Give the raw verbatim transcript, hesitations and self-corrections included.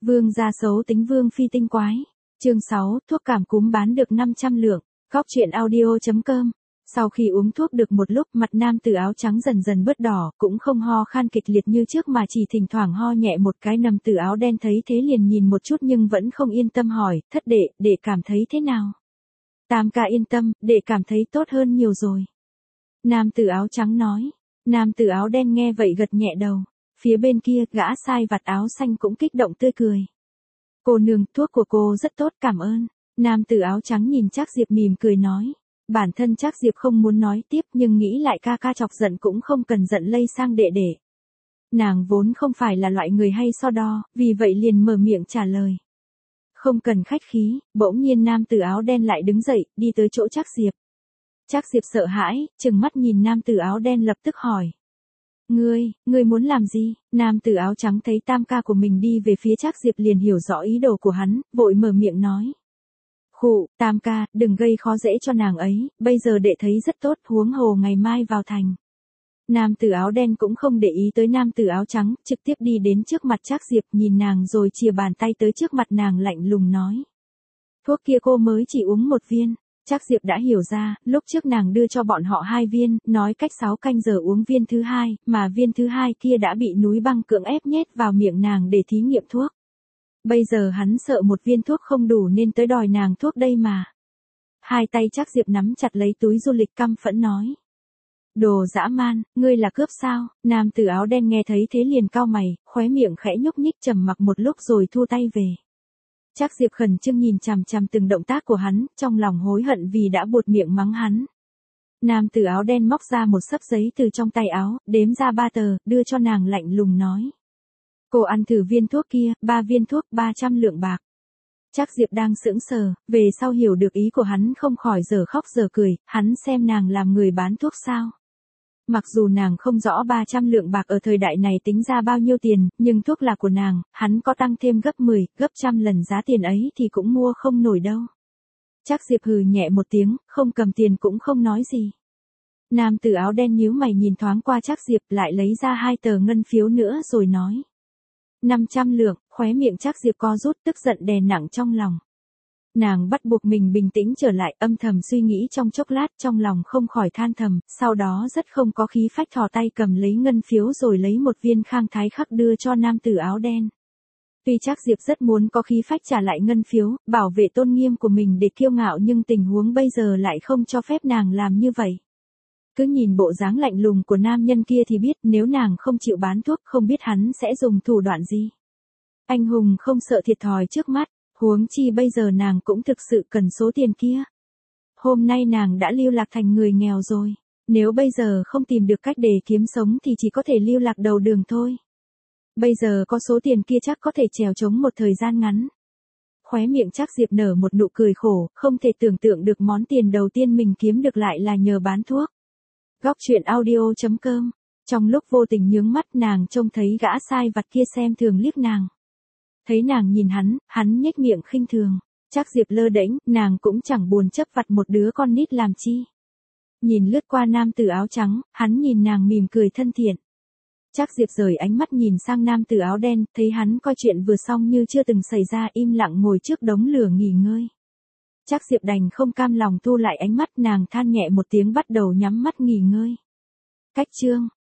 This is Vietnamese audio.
Vương gia xấu tính vương phi tinh quái. Chương sáu, thuốc cảm cúm bán được năm trăm lượng. Góc truyện audio chấm com. Sau khi uống thuốc được một lúc, mặt nam tử áo trắng dần dần bớt đỏ, cũng không ho khan kịch liệt như trước mà chỉ thỉnh thoảng ho nhẹ một cái. Nam tử áo đen thấy thế liền nhìn một chút nhưng vẫn không yên tâm hỏi, thất đệ, đệ cảm thấy thế nào? Tam ca yên tâm, đệ cảm thấy tốt hơn nhiều rồi. Nam tử áo trắng nói. Nam tử áo đen nghe vậy gật nhẹ đầu. Phía bên kia, gã sai vặt áo xanh cũng kích động tươi cười. Cô nương, thuốc của cô rất tốt, cảm ơn. Nam tử áo trắng nhìn Trác Diệp mỉm cười nói. Bản thân Trác Diệp không muốn nói tiếp nhưng nghĩ lại ca ca chọc giận cũng không cần giận lây sang đệ đệ. Nàng vốn không phải là loại người hay so đo, vì vậy liền mở miệng trả lời. Không cần khách khí. Bỗng nhiên nam tử áo đen lại đứng dậy, đi tới chỗ Trác Diệp. Trác Diệp sợ hãi, trừng mắt nhìn nam tử áo đen lập tức hỏi. Ngươi, ngươi muốn làm gì? Nam tử áo trắng thấy tam ca của mình đi về phía Trác Diệp liền hiểu rõ ý đồ của hắn, vội mở miệng nói. Khụ, tam ca, đừng gây khó dễ cho nàng ấy, bây giờ đệ thấy rất tốt, huống hồ ngày mai vào thành. Nam tử áo đen cũng không để ý tới nam tử áo trắng, trực tiếp đi đến trước mặt Trác Diệp nhìn nàng rồi chìa bàn tay tới trước mặt nàng lạnh lùng nói. Thuốc kia cô mới chỉ uống một viên. Trác Diệp đã hiểu ra, lúc trước nàng đưa cho bọn họ hai viên, nói cách sáu canh giờ uống viên thứ hai, mà viên thứ hai kia đã bị núi băng cưỡng ép nhét vào miệng nàng để thí nghiệm thuốc. Bây giờ hắn sợ một viên thuốc không đủ nên tới đòi nàng thuốc đây mà. Hai tay Trác Diệp nắm chặt lấy túi du lịch căm phẫn nói. Đồ dã man, ngươi là cướp sao? Nam tử áo đen nghe thấy thế liền cau mày, khóe miệng khẽ nhúc nhích trầm mặc một lúc rồi thu tay về. Trác Diệp khẩn trương nhìn chằm chằm từng động tác của hắn, trong lòng hối hận vì đã buột miệng mắng hắn. Nam tử áo đen móc ra một xấp giấy từ trong tay áo, đếm ra ba tờ, đưa cho nàng lạnh lùng nói. Cô ăn thử viên thuốc kia, ba viên thuốc, ba trăm lượng bạc. Trác Diệp đang sững sờ, về sau hiểu được ý của hắn không khỏi giờ khóc giờ cười, hắn xem nàng làm người bán thuốc sao. Mặc dù nàng không rõ ba trăm lượng bạc ở thời đại này tính ra bao nhiêu tiền, nhưng thuốc là của nàng, hắn có tăng thêm gấp mười, gấp trăm lần giá tiền ấy thì cũng mua không nổi đâu. Trác Diệp hừ nhẹ một tiếng, không cầm tiền cũng không nói gì. Nam tử áo đen nhíu mày nhìn thoáng qua Trác Diệp lại lấy ra hai tờ ngân phiếu nữa rồi nói. năm trăm lượng, khóe miệng Trác Diệp co rút tức giận đè nặng trong lòng. Nàng bắt buộc mình bình tĩnh trở lại âm thầm suy nghĩ trong chốc lát trong lòng không khỏi than thầm, sau đó rất không có khí phách thò tay cầm lấy ngân phiếu rồi lấy một viên khang thái khắc đưa cho nam tử áo đen. Tuy Trác Diệp rất muốn có khí phách trả lại ngân phiếu, bảo vệ tôn nghiêm của mình để kiêu ngạo nhưng tình huống bây giờ lại không cho phép nàng làm như vậy. Cứ nhìn bộ dáng lạnh lùng của nam nhân kia thì biết nếu nàng không chịu bán thuốc không biết hắn sẽ dùng thủ đoạn gì. Anh hùng không sợ thiệt thòi trước mắt. Huống chi bây giờ nàng cũng thực sự cần số tiền kia. Hôm nay nàng đã lưu lạc thành người nghèo rồi. Nếu bây giờ không tìm được cách để kiếm sống thì chỉ có thể lưu lạc đầu đường thôi. Bây giờ có số tiền kia chắc có thể trèo trống một thời gian ngắn. Khóe miệng Trác Diệp nở một nụ cười khổ, không thể tưởng tượng được món tiền đầu tiên mình kiếm được lại là nhờ bán thuốc. Góc truyện audio chấm com. Trong lúc vô tình nhướng mắt nàng trông thấy gã sai vặt kia xem thường liếc nàng. Thấy nàng nhìn hắn, hắn nhếch miệng khinh thường. Trác Diệp lơ đễnh, nàng cũng chẳng buồn chấp vặt một đứa con nít làm chi. Nhìn lướt qua nam tử áo trắng, hắn nhìn nàng mỉm cười thân thiện. Trác Diệp rời ánh mắt nhìn sang nam tử áo đen, thấy hắn coi chuyện vừa xong như chưa từng xảy ra im lặng ngồi trước đống lửa nghỉ ngơi. Trác Diệp đành không cam lòng thu lại ánh mắt nàng than nhẹ một tiếng bắt đầu nhắm mắt nghỉ ngơi. Cách chương